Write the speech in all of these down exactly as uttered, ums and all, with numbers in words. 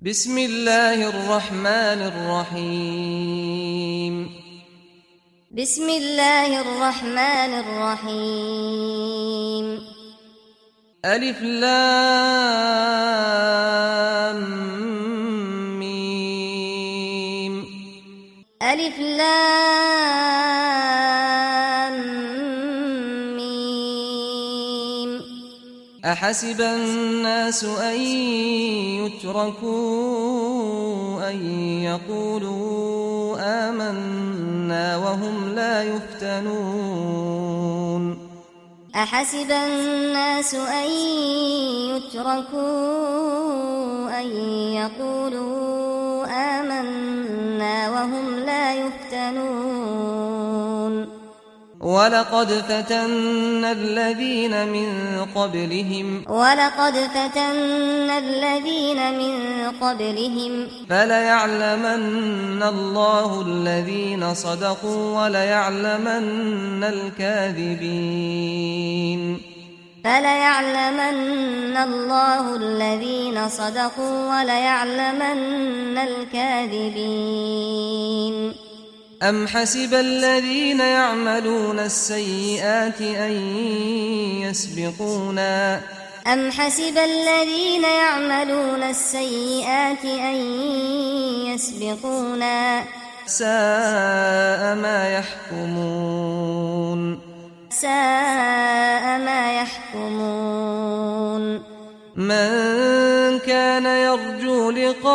بسم الله الرحمن الرحيم بسم الله الرحمن الرحيم ألف لام ميم ألف لام ميم أحسب الناس أن يتركوا أن يقولوا آمنا وهم لا يفتنون أحسب الناس أن يتركوا أن يقولوا آمنا وهم لا يفتنون ولقد فتنا الذين من قبلهم ولقد فتنا الذين من قبلهم فليعلمن الله الذين صدقوا وليعلمن الكاذبين فليعلمن الله الذين صدقوا وليعلمن الكاذبين أم حسب الذين يعملون السيئات أن يسبقونا أم حسب الذين يعملون السيئات أن يسبقونا ساء ما يحكمون ساء ما يحكمون من كان يرجو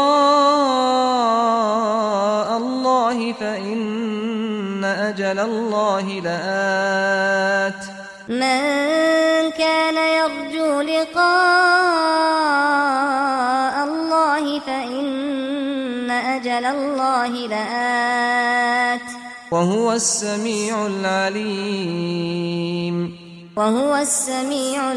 لقاء الله فإن أجل الله لآت من كان يرجو لقاء الله فإن أجل الله لآت وهو السميع العليم وهو السميع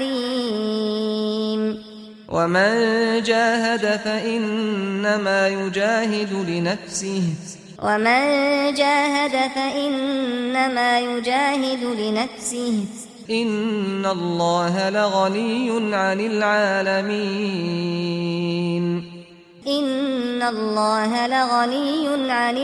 العليم ومن جاهد فإنما يجاهد لنفسه ومن جاهد فإنما يجاهد لنفسه إن الله لغني عن العالمين إن الله لغني عن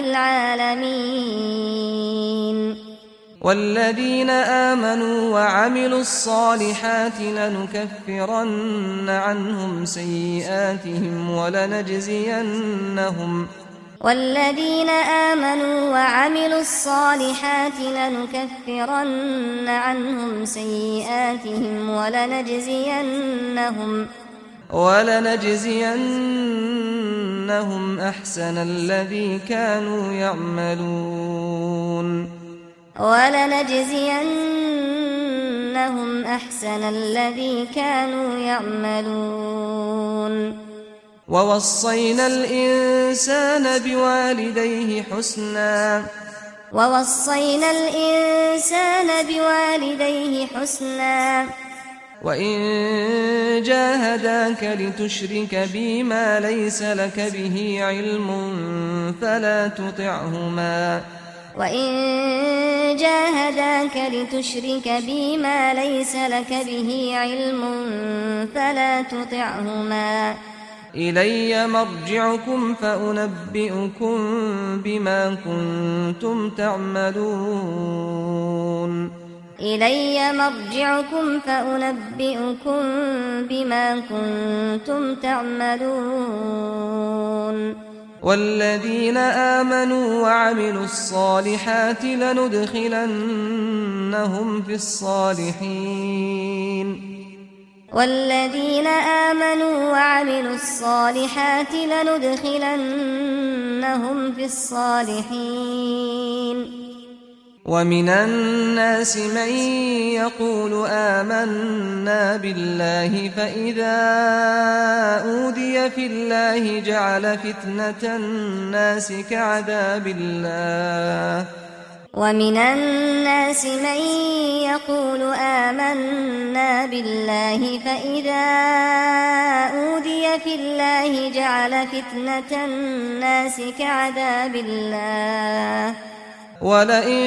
العالمين والذين آمنوا وعملوا الصالحات لنكفرن عنهم سيئاتهم ولنجزينهم والذين آمنوا وعملوا الصالحات لنكفرن عنهم سيئاتهم ولنجزينهم ولنجزينهم أحسن الذي كانوا يعملون ولنجزينهم أحسن الذي كانوا يعملون ووصينا الإنسان بوالديه حسنا ووصينا الإنسان بوالديه حسنا وإن جاهداك لتشرك بي ما ليس لك به علم فلا تطعهما وإن جاهداك لتشرك بي ما ليس لك به علم فلا تطعهما إلي مرجعكم فأنبئكم بما كنتم تعملون إلي مرجعكم فأنبئكم بما كنتم تعملون والذين آمنوا وعملوا الصالحات لندخلنهم في الصالحين والذين آمنوا وعملوا الصالحات لندخلنهم في الصالحين ومن الناس من يقول آمنا بالله فإذا أوذي في الله جعل فتنة الناس كعذاب الله ومن الناس من يقول آمنا بالله فإذا أوذي في الله جعل فتنة الناس كعذاب الله ولئن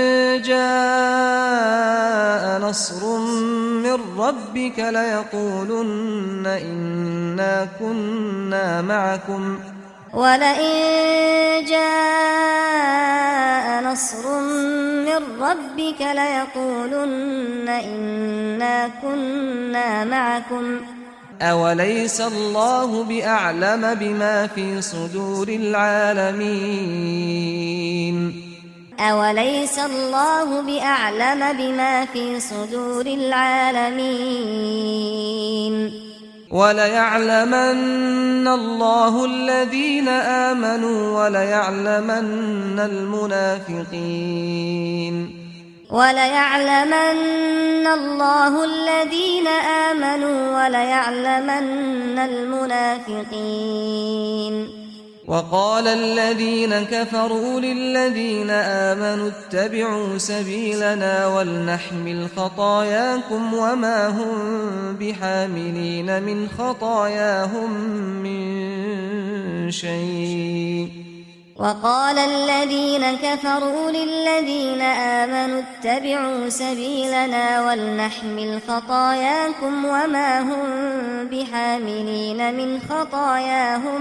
جاء نصر من ربك ليقولن إنا كنا معكم ولئن جاء نصر من ربك ليقولن إنا كنا معكم أوليس الله بأعلم بما في صدور العالمين أوليس الله بأعلم بما في صدور العالمين وليعلمن الله الذين آمنوا وليعلمن المنافقين وليعلمن الله الذين آمنوا وليعلمن المنافقين وقال الذين كفروا للذين آمنوا اتبعوا سبيلنا ولنحمل خطاياكم وما هم بحاملين من خطاياهم من شيء وقال الذين كفروا للذين آمنوا اتبعوا سبيلنا ولنحمل خطاياكم وما هم بحاملين من خطاياهم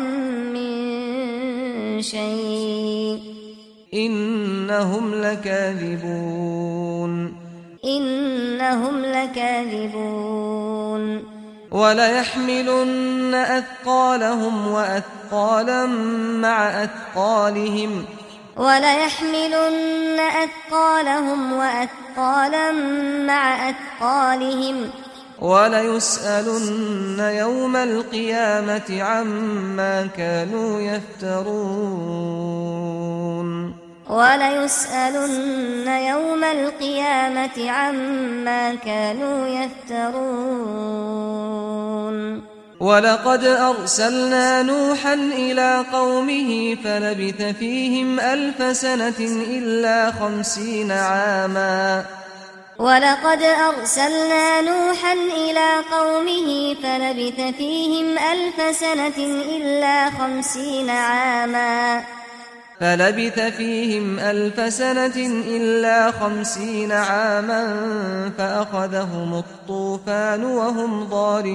من شيء إنهم لكاذبون إنهم لكاذبون وليحملن أثقالهم وأثقالا مع أثقالهم وليحملن أثقالهم وأثقالا مع أثقالهم وليسألن يوم القيامة عما كانوا يفترون وليسألن يوم القيامة عما كانوا يفترون ولقد أرسلنا نوحا إلى قومه فلبث فيهم ألف سنة إلا خمسين عاما ولقد أرسلنا نوحا إلى قومه فلبث فيهم ألف سنة إلا خمسين عاما فلبث فيهم ألف سنة إلا خمسين عاما فأخذهم الطوفان وهم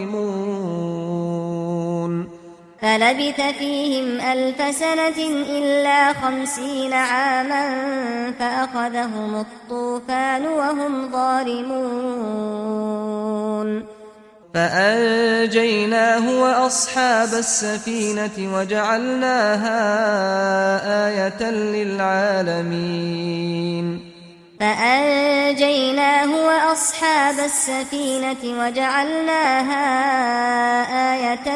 ظالمون فلبث فيهم ألف سنة إلا خمسين عاما فأخذهم الطوفان وهم ظالمون فأنجيناه وأصحاب السفينة وجعلناها آية للعالمين فأنجيناه وأصحاب السفينة وجعلناها آية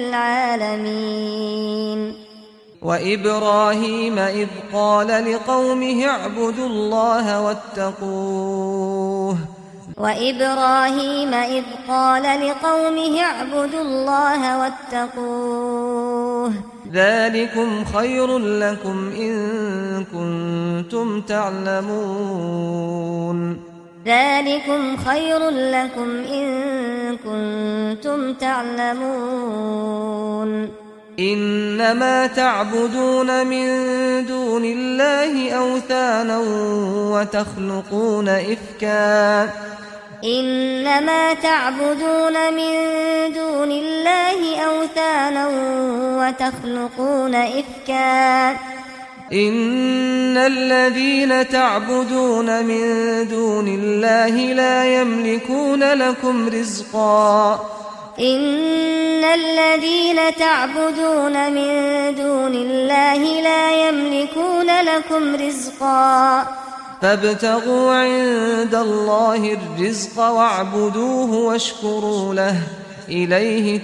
للعالمين وإبراهيم إذ قال لقومه اعبدوا الله واتقوه وإبراهيم إذ قال لقومه اعبدوا الله واتقوه ذلكم خير لكم إن كنتم تعلمون ذلكم خير لكم إن كنتم تعلمون إنما تعبدون من دون الله أوثانا وتخلقون إفكا إنما تعبدون من دون الله أوثانا وتخلقون إفكا إن الذين تعبدون من دون الله لا يملكون لكم رزقا إن الذين تعبدون من دون الله لا يملكون لكم رزقا فابتغوا عند الله الرزق واعبدوه واشكروا له إليه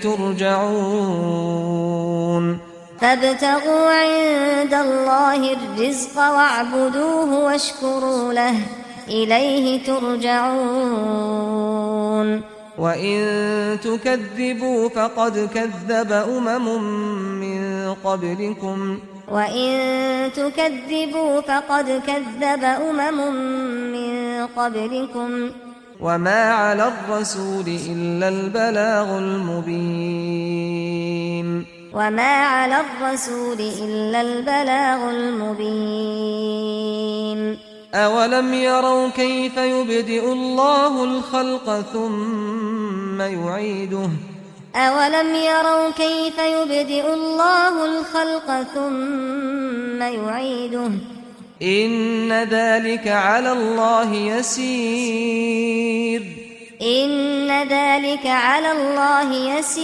ترجعون فابتغوا عند الله الرزق واعبدوه واشكروا له إليه ترجعون وإن تكذبوا فقد كذب أمم من قبلكم وإن تكذبوا فقد كذب أمم من قبلكم وما على الرسول إلا البلاغ المبين وما على الرسول إلا البلاغ المبين أولم يروا كيف يبدئ الله الخلق ثم يعيده أولم يروا كيف يبدئ الله الخلق ثم يعيده إن ذلك على الله يسير إن ذلك على الله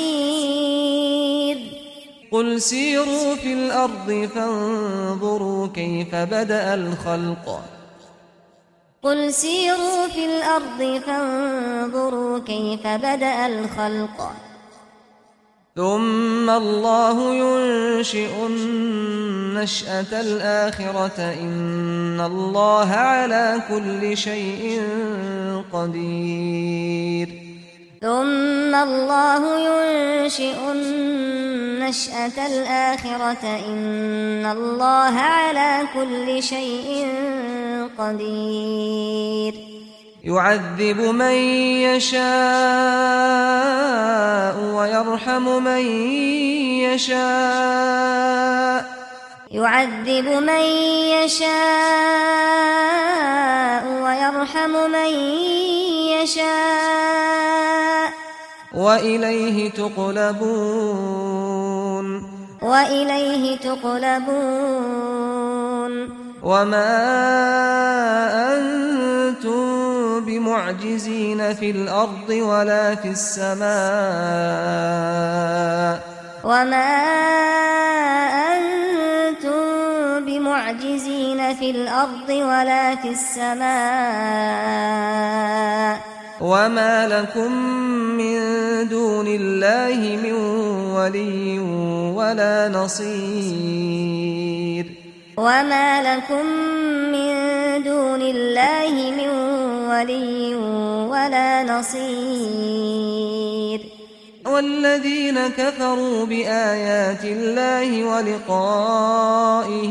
يسير قل سيروا في الأرض فانظروا كيف بدأ الخلق قل سيروا في الأرض فانظروا كيف بدأ الخلق ثم الله ينشئ النشأة الآخرة إن الله على كل شيء قدير ثم الله ينشئ النشأة الآخرة إن الله على كل شيء قدير يعذب من يشاء ويرحم من يشاء يعذب من يشاء ويرحم من يشاء وإليه تقلبون وإليه تقلبون وما أنتم بمعجزين في الأرض ولا في السماء وما أنتم بمعجزين في الأرض ولا في السماء وما لكم من دون الله من ولي ولا نصير وما لكم من دون الله من ولي ولا نصير والذين كفروا بآيات الله ولقائه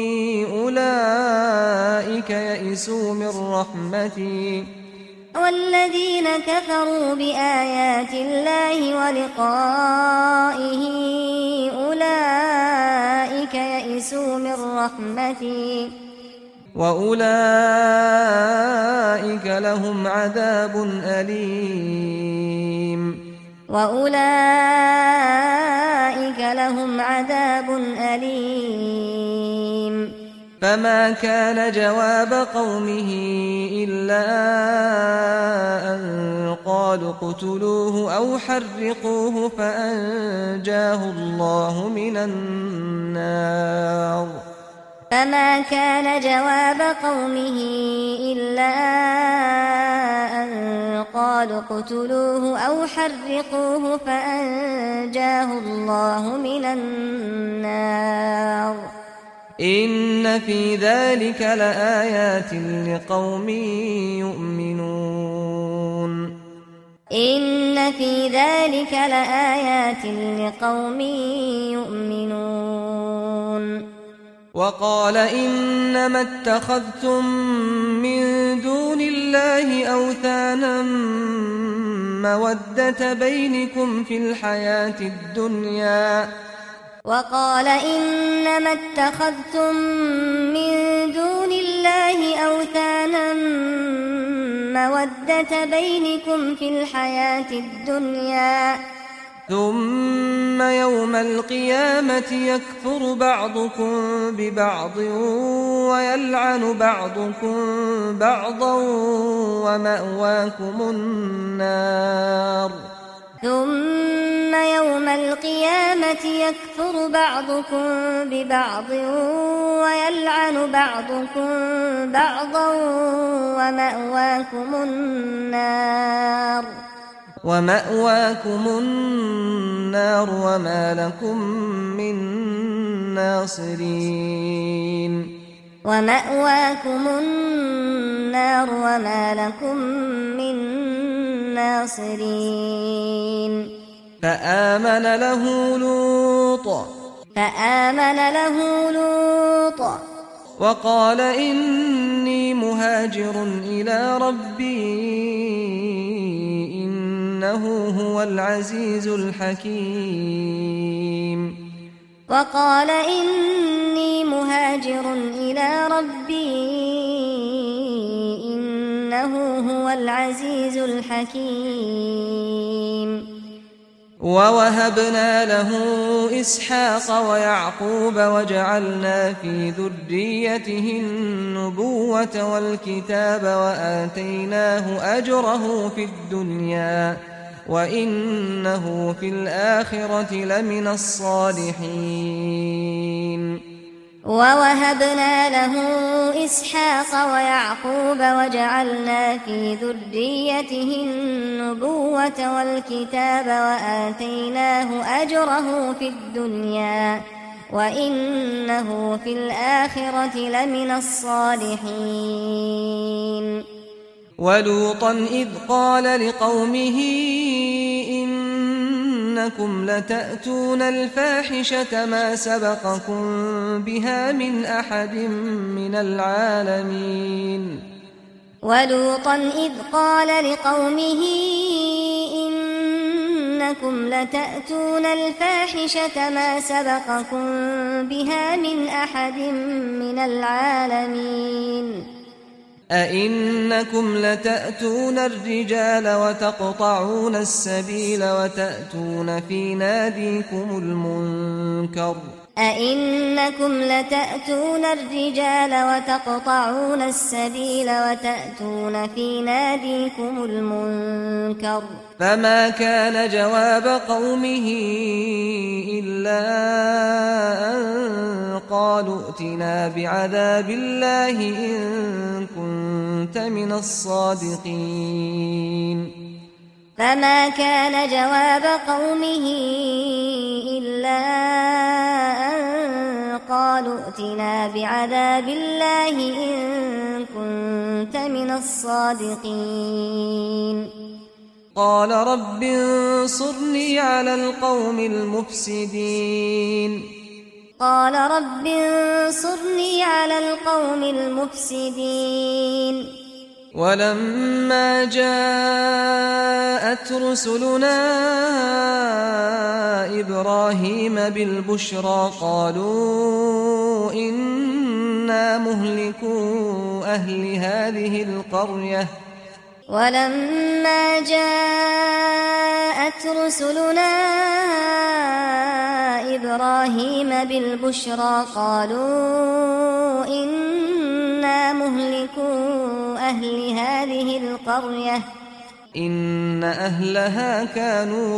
أولئك يئسوا من رحمتي والذين كفروا بآيات الله ولقائه أولئك يئسوا من رحمتي وأولئك لهم عذاب أليم وأولئك لهم عذاب أليم فما كان جواب قومه إلا أن قالوا اقتلوه أو حرقوه فأنجاه الله من النار فما كان جواب قومه إلا أن قالوا اقتلوه أو حرقوه فأنجاه الله من النار إن في ذلك لآيات لقوم يؤمنون إن في ذلك لآيات لقوم يؤمنون وقال إنما اتخذتم من دون الله أوثانا مودة بينكم في الحياة الدنيا وقال إنما اتخذتم من دون الله أوثانا مودة بينكم في الحياة الدنيا ثم يوم القيامة يكفر بعضكم ببعض ويلعن بعضكم بعضا ومأواكم النار ثم يوم القيامة يكفر بعضكم ببعض ويلعن بعضكم بعضا ومأواكم النار ومأواكم النار وما لكم من ناصرين ومأواكم النار وما لكم من ناصرين فآمن له لوط فآمن له لوط وقال إني مهاجر إلى ربي إنه هو العزيز الحكيم وقال إني مهاجر إلى ربي إنه هو العزيز الحكيم ووهبنا له إسحاق ويعقوب وجعلنا في ذريته النبوة والكتاب وآتيناه أجره في الدنيا وإنه في الآخرة لمن الصالحين ووهبنا له إسحاق ويعقوب وجعلنا في ذريته النبوة والكتاب وآتيناه أجره في الدنيا وإنه في الآخرة لمن الصالحين ولوطا إذ قال لقومه إنكم لتأتون الفاحشة ما سبقكم بها من أحد من العالمين ولوطا إذ قال لقومه إنكم لتأتون الفاحشة ما سبقكم بها من أحد من العالمين أئنكم لتأتون الرجال وتقطعون السبيل وتأتون في ناديكم المنكر أئنكم لتأتون الرجال وتقطعون السبيل وتأتون في ناديكم المنكر فما كان جواب قومه إلا أن قالوا ائتنا بعذاب الله إن كنت من الصادقين فما كان جواب قومه إلا أن قالوا ائتنا بعذاب الله إن كنت من الصادقين قال رب انصرني على القوم المفسدين قال رب انصرني على القوم المفسدين ولما جاءت رسلنا إبراهيم بالبشرى قالوا إنا مهلكو أهل هذه القرية ولما جاءت رسلنا إبراهيم بالبشرى قالوا إنا مهلكو أهل هذه القرية إن أهلها كانوا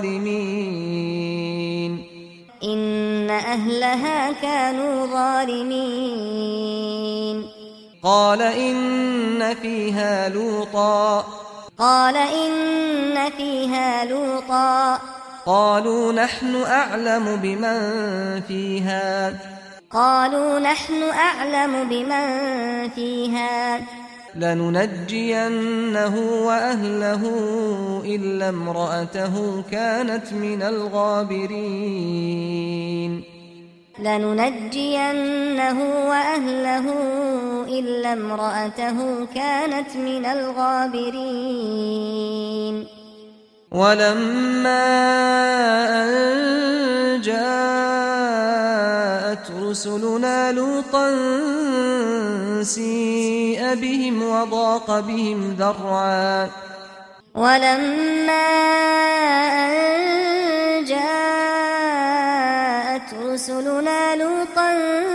ظالمين إن أهلها كانوا ظالمين قال إن فيها لوطا قال إن فيها لوطا قالوا نحن أعلم بمن فيها قالوا نحن أعلم بمن فيها لننجينه وأهله إلا امرأته كانت من الغابرين لننجينه وأهله إلا امرأته كانت من الغابرين ولما أن جاءت رسلنا لوطا سيء بهم وضاق بهم ذرعا ولما أن جاءت رسلنا لوطا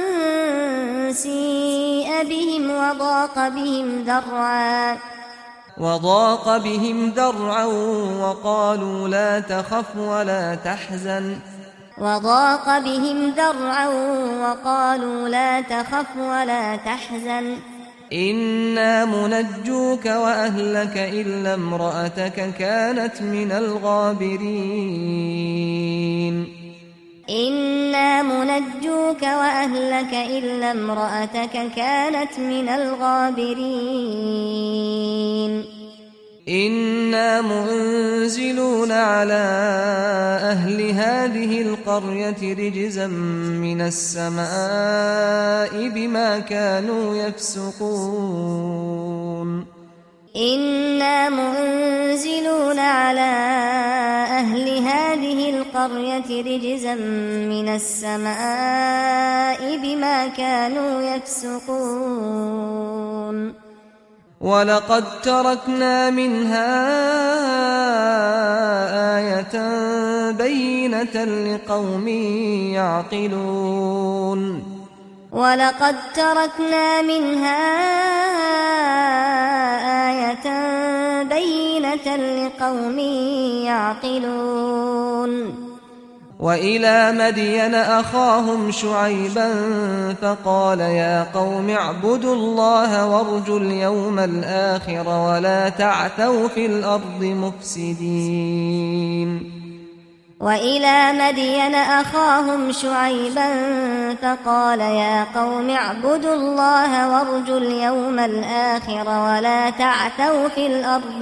سيء بهم وضاق بهم ذرعا وضاق بهم ذرعا وقالوا لا تخف ولا تحزن وضاق بهم ذرعا وقالوا لا تخف ولا تحزن إنا منجوك وأهلك إلا امرأتك كانت من الغابرين إنا منجوك وأهلك إلا امرأتك كانت من الغابرين إنا منزلون على أهل هذه القرية رجزا من السماء بما كانوا يفسقون إنا منزلون على أهل هذه القرية رجزا من السماء بما كانوا يفسقون ولقد تركنا منها آية بينة لقوم يعقلون ولقد تركنا منها آية بينة لقوم يعقلون وإلى مدين أخاهم شعيبا فقال يا قوم اعبدوا الله وارجوا اليوم الآخر ولا تعثوا في الأرض مفسدين وإلى مدين أخاهم شعيبا فقال يا قوم اعبدوا الله وارجوا اليوم الآخر ولا تعثوا في الأرض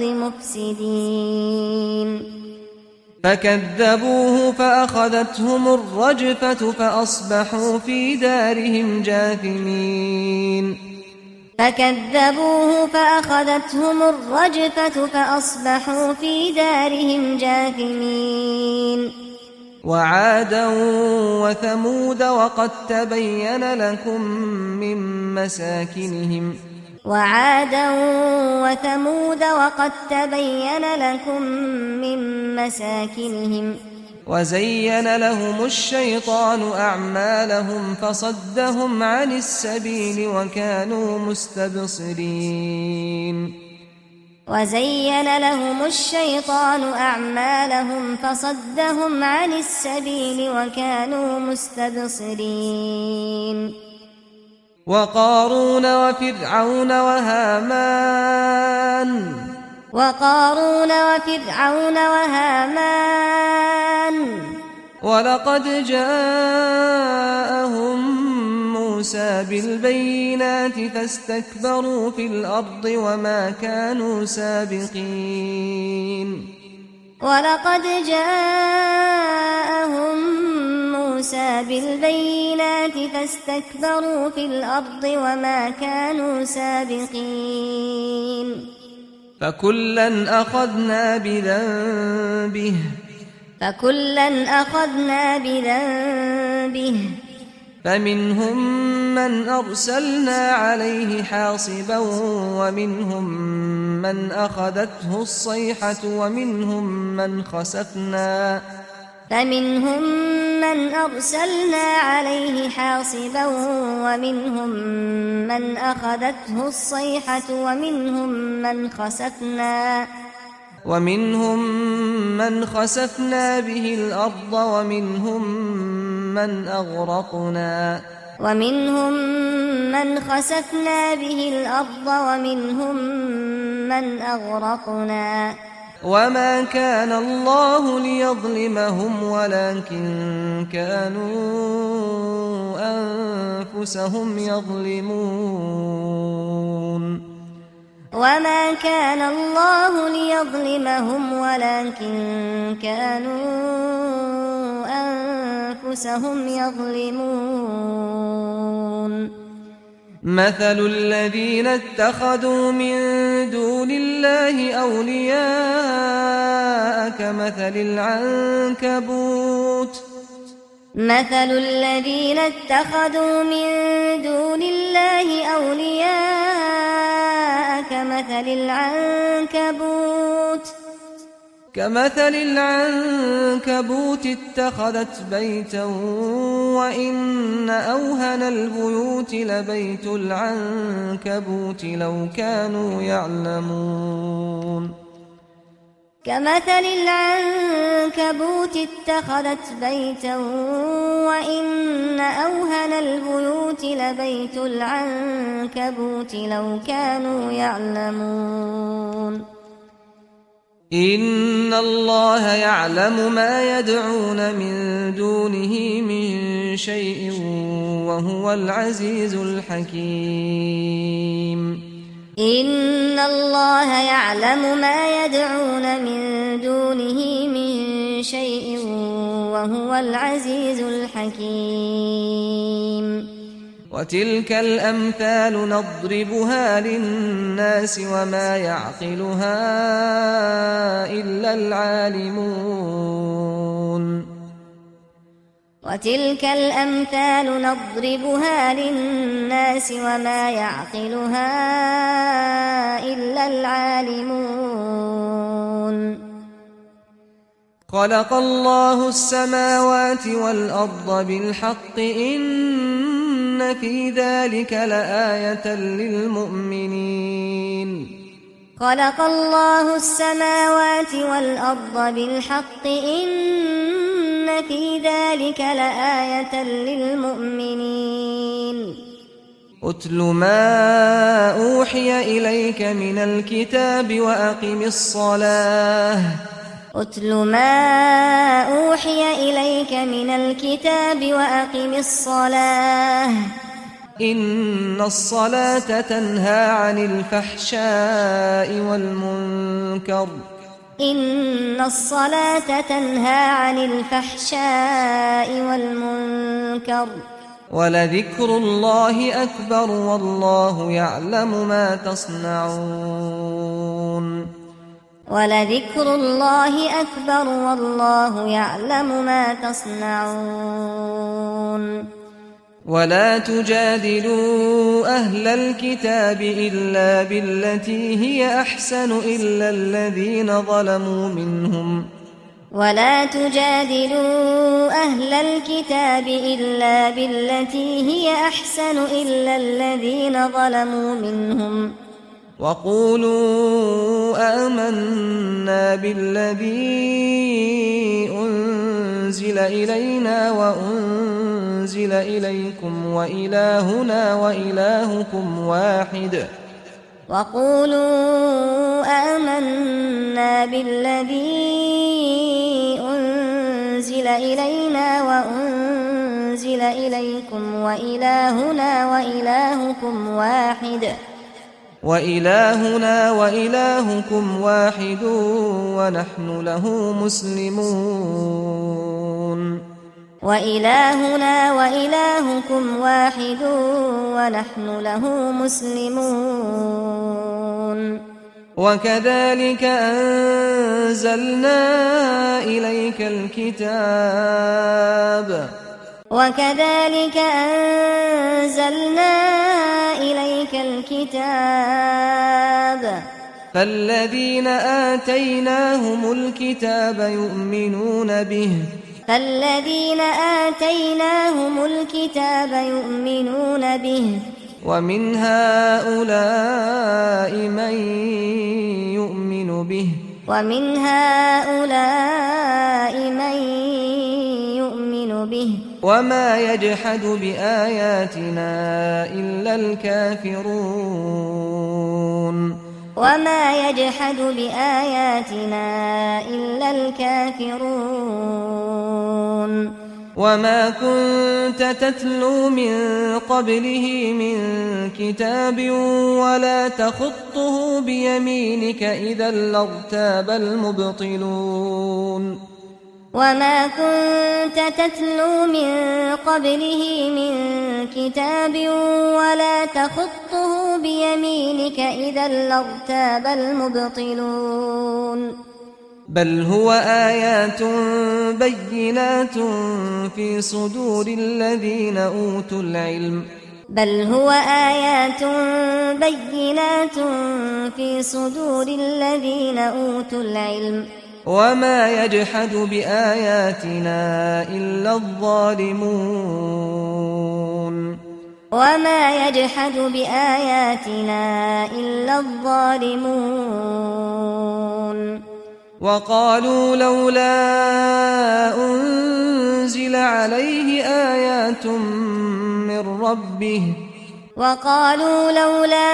مفسدين فكذبوه فأخذتهم الرجفة فأصبحوا في دارهم جاثمين فكذبوه فأخذتهم الرجفة فأصبحوا في دارهم جاثمين وعادا وثمود وقد تبين لكم من مساكنهم وعادا وثمود وقد تبين لكم من مساكنهم وزين لهم الشيطان أعمالهم فصدهم عن السبيل وكانوا مستبصرين وزين لهم الشيطان أعمالهم فصدهم عن السبيل وكانوا مستبصرين وقارون وفرعون وهامان وقارون وفرعون وهامان ولقد جاءهم موسى بالبينات فاستكبروا في الأرض وما كانوا سابقين ولقد جاءهم موسى بالبينات فاستكبروا في الأرض وما كانوا سابقين فكلا أخذنا بذنبه فكلا أخذنا بذنبه فمنهم من أرسلنا عليه حاصبا ومنهم من أخذته الصيحة ومنهم من خسفنا فمنهم من أرسلنا عليه حاصبا ومنهم من أخذته الصيحة ومنهم من خسفنا ومنهم من خسفنا به الأرض ومنهم من أغرقنا ومنهم من خسفنا به الأرض ومنهم من أغرقنا وما كان الله ليظلمهم ولكن كانوا أنفسهم يظلمون وما كان الله ليظلمهم ولكن كانوا أنفسهم يظلمون مثل الذين اتخذوا من دون الله أولياء كمثل العنكبوت مثل الذين اتخذوا من دون الله أولياء كمثل العنكبوت كمثل العنكبوت اتخذت بيتا وإن أوهن البيوت لبيت العنكبوت لو كانوا يعلمون كمثل العنكبوت اتخذت بيتا وإن أوهن البيوت لبيت العنكبوت لو كانوا يعلمون إن الله يعلم ما يدعون من دونه من شيء وهو العزيز الحكيم إن الله يعلم ما يدعون من دونه من شيء وهو العزيز الحكيم وتلك الأمثال نضربها للناس وما يعقلها إلا العالمون وتلك الأمثال نضربها للناس وما يعقلها إلا العالمون خلق الله السماوات والأرض بالحق إن في ذلك لآية للمؤمنين خلق الله السماوات والأرض بالحق إن في ذلك لآية للمؤمنين أتل ما أوحي إليك من الكتاب وأقم الصلاة أتل ما أوحي إليك من الكتاب وأقم الصلاة إن الصلاة تنهى عن الفحشاء والمنكر إن الصلاة تنهى عن الفحشاء والمنكر ولذكر الله أكبر والله يعلم ما تصنعون ولذكر الله أكبر والله يعلم ما تصنعون ولا تجادلوا أهل الكتاب إلا بالتي هي أحسن إلا الذين ظلموا منهم ولا تجادلوا أهل الكتاب إلا بالتي هي أحسن إلا الذين ظلموا منهم وقولوا آمنا بالذي أنزل إلينا وأنزل إليكم وإلهنا وإلهكم واحد وقولوا آمنا بالذي أنزل إلينا وأنزل إليكم وإلهنا وإلهكم واحد وإلهنا وإلهكم واحد ونحن له مسلمون وإلهنا وإلهكم واحد ونحن له مسلمون وكذلك أنزلنا إليك الكتاب وكذلك أنزلنا إليك الكتاب فالذين آتيناهم الكتاب يؤمنون به فالذين آتيناهم الكتاب يؤمنون به ومن هؤلاء من يؤمن به ومن هؤلاء من يؤمن به وما يجحد بآياتنا إلا الكافرون وما يجحد بآياتنا إلا الكافرون وما كنت تتلو من قبله من كتاب ولا تخطه بيمينك إذا لارتاب المبطلون وما كنت تتلو من قبله من كتاب ولا تخطه بيمينك إذا لارتاب المبطلون بل هو آيات بينات في صدور الذين أوتوا العلم بل هو آيات بينات في صدور الذين أوتوا العلم وما يجحد بآياتنا إلا الظالمون وما يجحد بآياتنا إلا الظالمون وقالوا لولا أنزل عليه آيات من ربه وقالوا لولا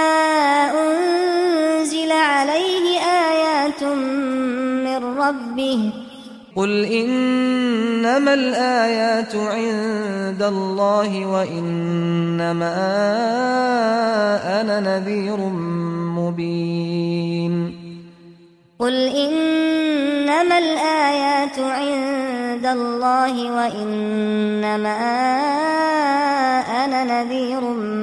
أنزل عليه آيات من ربه قل إنما الآيات عند الله وإنما أنا نذير مبين قل إنما الآيات عند الله وإنما أنا هذا نذير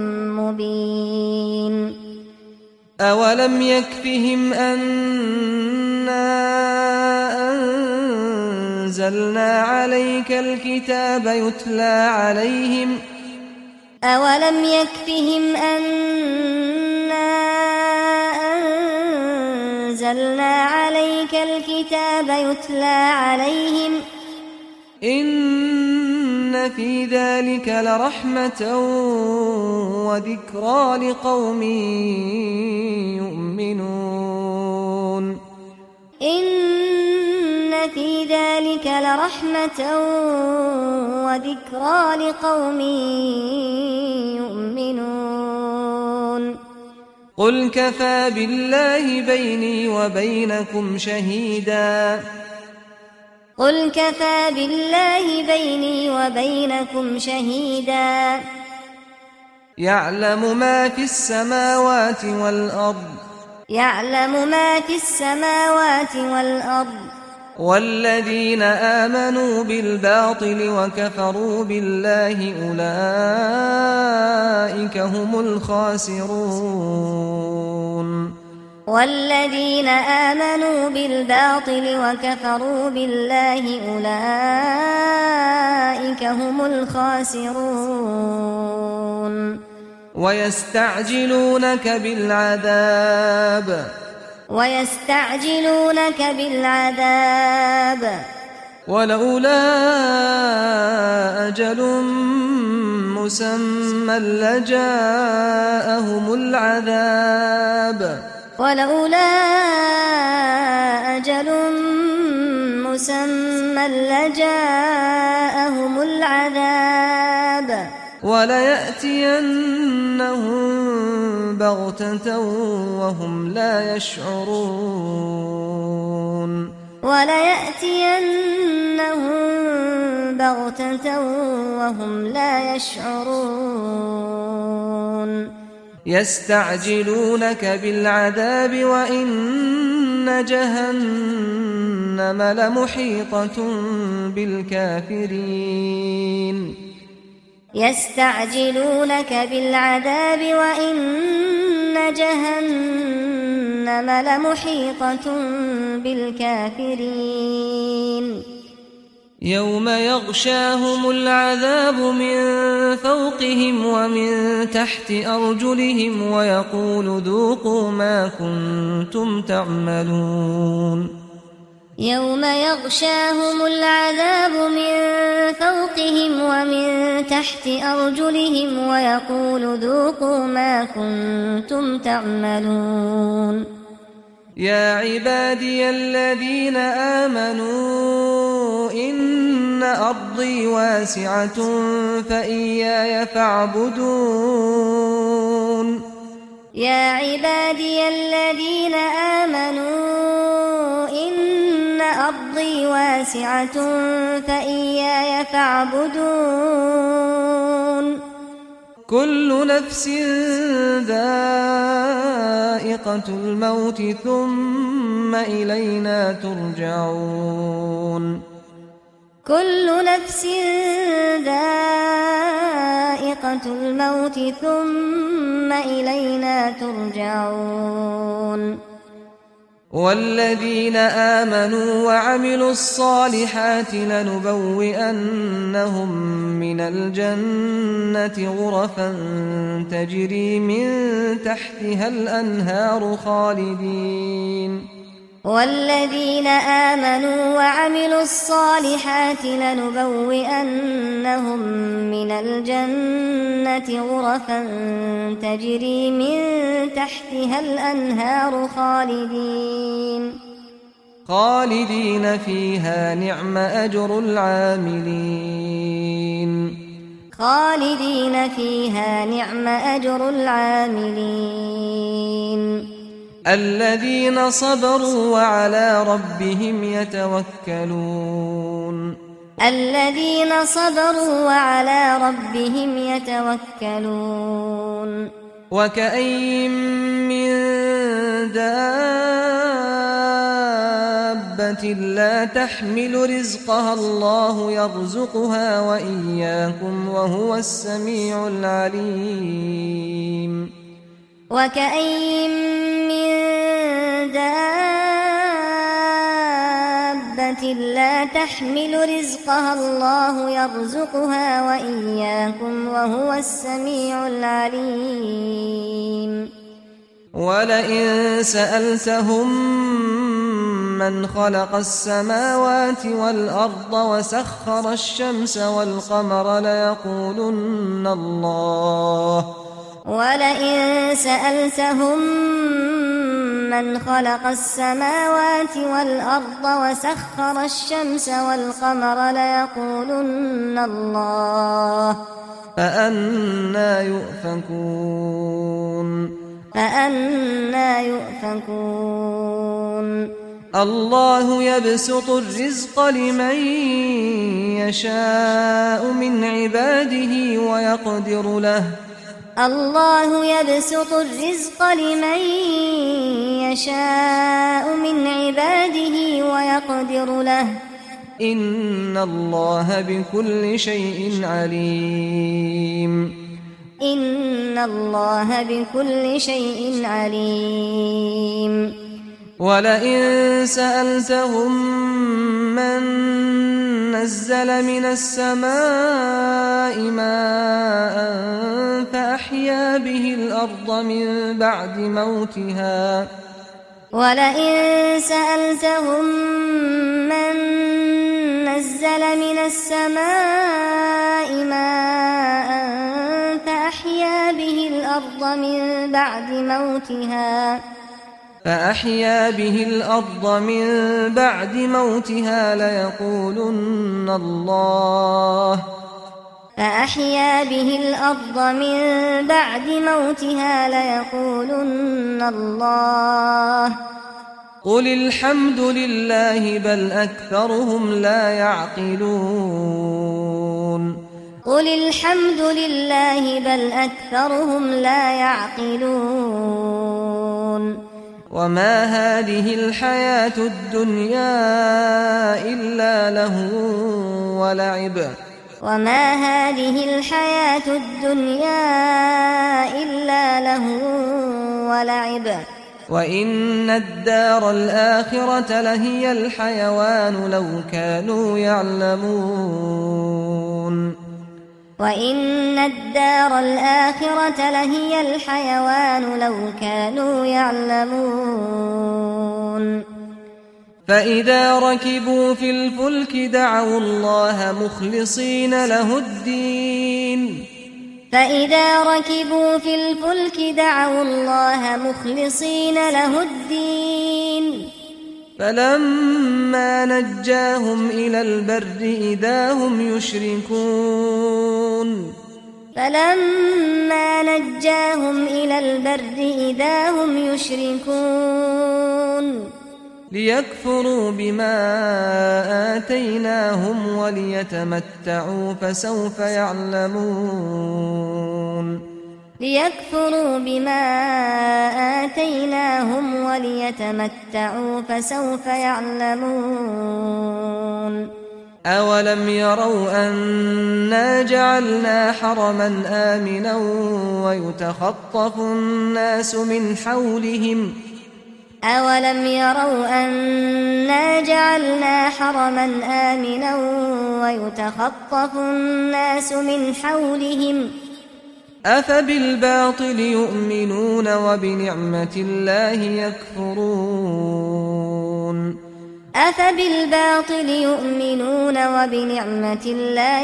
مبين أولم يكفهم أنا أنزلنا عليك الكتاب يتلى عليهم أولم يكفهم أنا أنزلنا عليك الكتاب يتلى عليهم إن في ذلك لرحمة وذكرى لقوم يؤمنون إن في ذلك لرحمة وذكرى لقوم يؤمنون قل كفى بالله بيني وبينكم شهيدا قل كفى بالله بيني وبينكم شهيدا يعلم ما في السماوات والأرض يعلم ما في السماوات والأرض والذين آمنوا بالباطل وكفروا بالله أولئك هم الخاسرون والذين آمنوا بالباطل وكفروا بالله أولئك هم الخاسرون ويستعجلونك بالعذاب ويستعجلونك بالعذاب ولولا أجل مسمى لجاءهم العذاب ولولا أجل مسمى لجاءهم العذاب وليأتينهم بغتة وهم لا يشعرون وليأتينهم بغتة وهم لا يشعرون يستعجلونك بالعذاب وإن جهنم لمحيطة بالكافرين يستعجلونك بالعذاب وإن جهنم لمحيطة بالكافرين يوم يغشاهم العذاب من فوقهم ومن تحت أرجلهم ويقول ذوقوا ما كنتم تعملون يوم يغشاهم العذاب من فوقهم ومن تحت أرجلهم ويقول ذوقوا ما كنتم تعملون يا عبادي الذين آمنوا إن أرضي واسعة فإياي فاعبدون يا عبادي الذين آمنوا إن أرضي واسعة فإياي فاعبدون كل نفس ذائقة الموت ثم إلينا ترجعون كل نفس ذائقة الموت ثم إلينا ترجعون والذين آمنوا وعملوا الصالحات لنبوئنهم من الجنة غرفا تجري من تحتها الأنهار خالدين والذين آمنوا وعملوا الصالحات لنبوئنهم من الجنة غرفا تجري من تحتها الأنهار خالدين خالدين فيها نعم أجر العاملين خالدين فيها نعم أجر العاملين الذين صبروا وعلى ربهم يتوكلون الذين صبروا وعلى ربهم يتوكلون وكأين من دابة لا تحمل رزقها الله يرزقها وإياكم وهو السميع العليم. وكأين من دابة لا تحمل رزقها الله يرزقها وإياكم وهو السميع العليم. ولئن سألتهم من خلق السماوات والأرض وسخر الشمس والقمر ليقولن الله. ولئن سألتهم من خلق السماوات والأرض وسخر الشمس والقمر ليقولن الله. فأنى يؤفكون فأنى يؤفكون الله يبسط الرزق لمن يشاء من عباده ويقدر له. الله يبسط الرزق لمن يشاء من عباده ويقدر له. إن الله بكل شيء عليم. إن الله بكل شيء عليم. ولئن سألتهم من نزل من السماء ماء فأحيا به الأرض من بعد موتها. ولئن سألتهم من نزل من السماء ماء فأحيا به الأرض من بعد موتها فأحيا به الأرض من بعد موتها ليقولن الله. فأحيا به الأرض من بعد موتها ليقولن الله. قل الحمد لله بل أكثرهم لا يعقلون. قل الحمد لله بل أكثرهم لا يعقلون. وما هذه الحياة الدنيا إلا لهو ولعب. وما هذه الحياة الدنيا إلا لهو ولعب. وإن الدار الآخرة لهي الحيوان لو كانوا يعلمون. وإن الدار الآخرة لهي الحيوان لو كانوا يعلمون. فإذا ركبوا في الفلك دعوا الله مخلصين له الدين. فإذا ركبوا في الفلك دعوا الله مخلصين له الدين. فلما نجاهم إلى البر إذا هم يشركون. فلما نجاهم إلى البر إذا هم يشركون. ليكفروا بما آتيناهم وليتمتعوا فسوف يعلمون. ليكفروا بما آتيناهم وليتمتعوا فسوف يعلمون. أولم يروا أنا جعلنا حرما آمنا ويتخطف الناس من حولهم. أولم يروا أنا جعلنا حرما آمنا ويتخطف الناس من حولهم. أفبالباطل يؤمنون وبنعمة الله يكفرون. أفبالباطل يؤمنون وبنعمة الله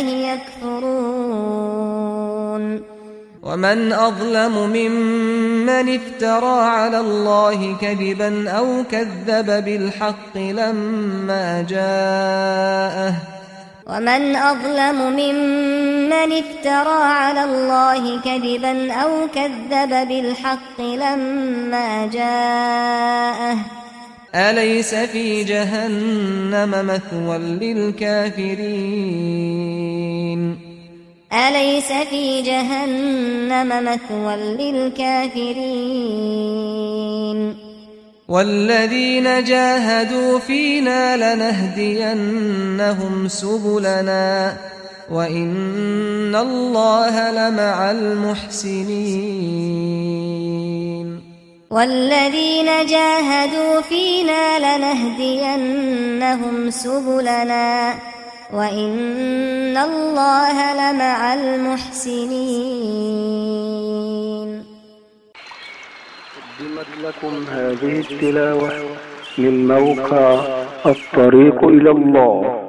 يكفرون. ومن أظلم ممن افترى على الله كذبا أو كذب بالحق لما جاءه. ومن أظلم ممن افترى على الله كذبا أو كذب بالحق لما جاءه. أليس في جهنم مثوى للكافرين. أليس في جهنم مثوى للكافرين. والذين جاهدوا فينا لنهدينهم سبلنا وإن الله لمع المحسنين والذين جاهدوا فينا لنهدينهم سبلنا وإن الله لمع المحسنين. قدمت لكم هذه التلاوة من موقع الطريق إلى الله.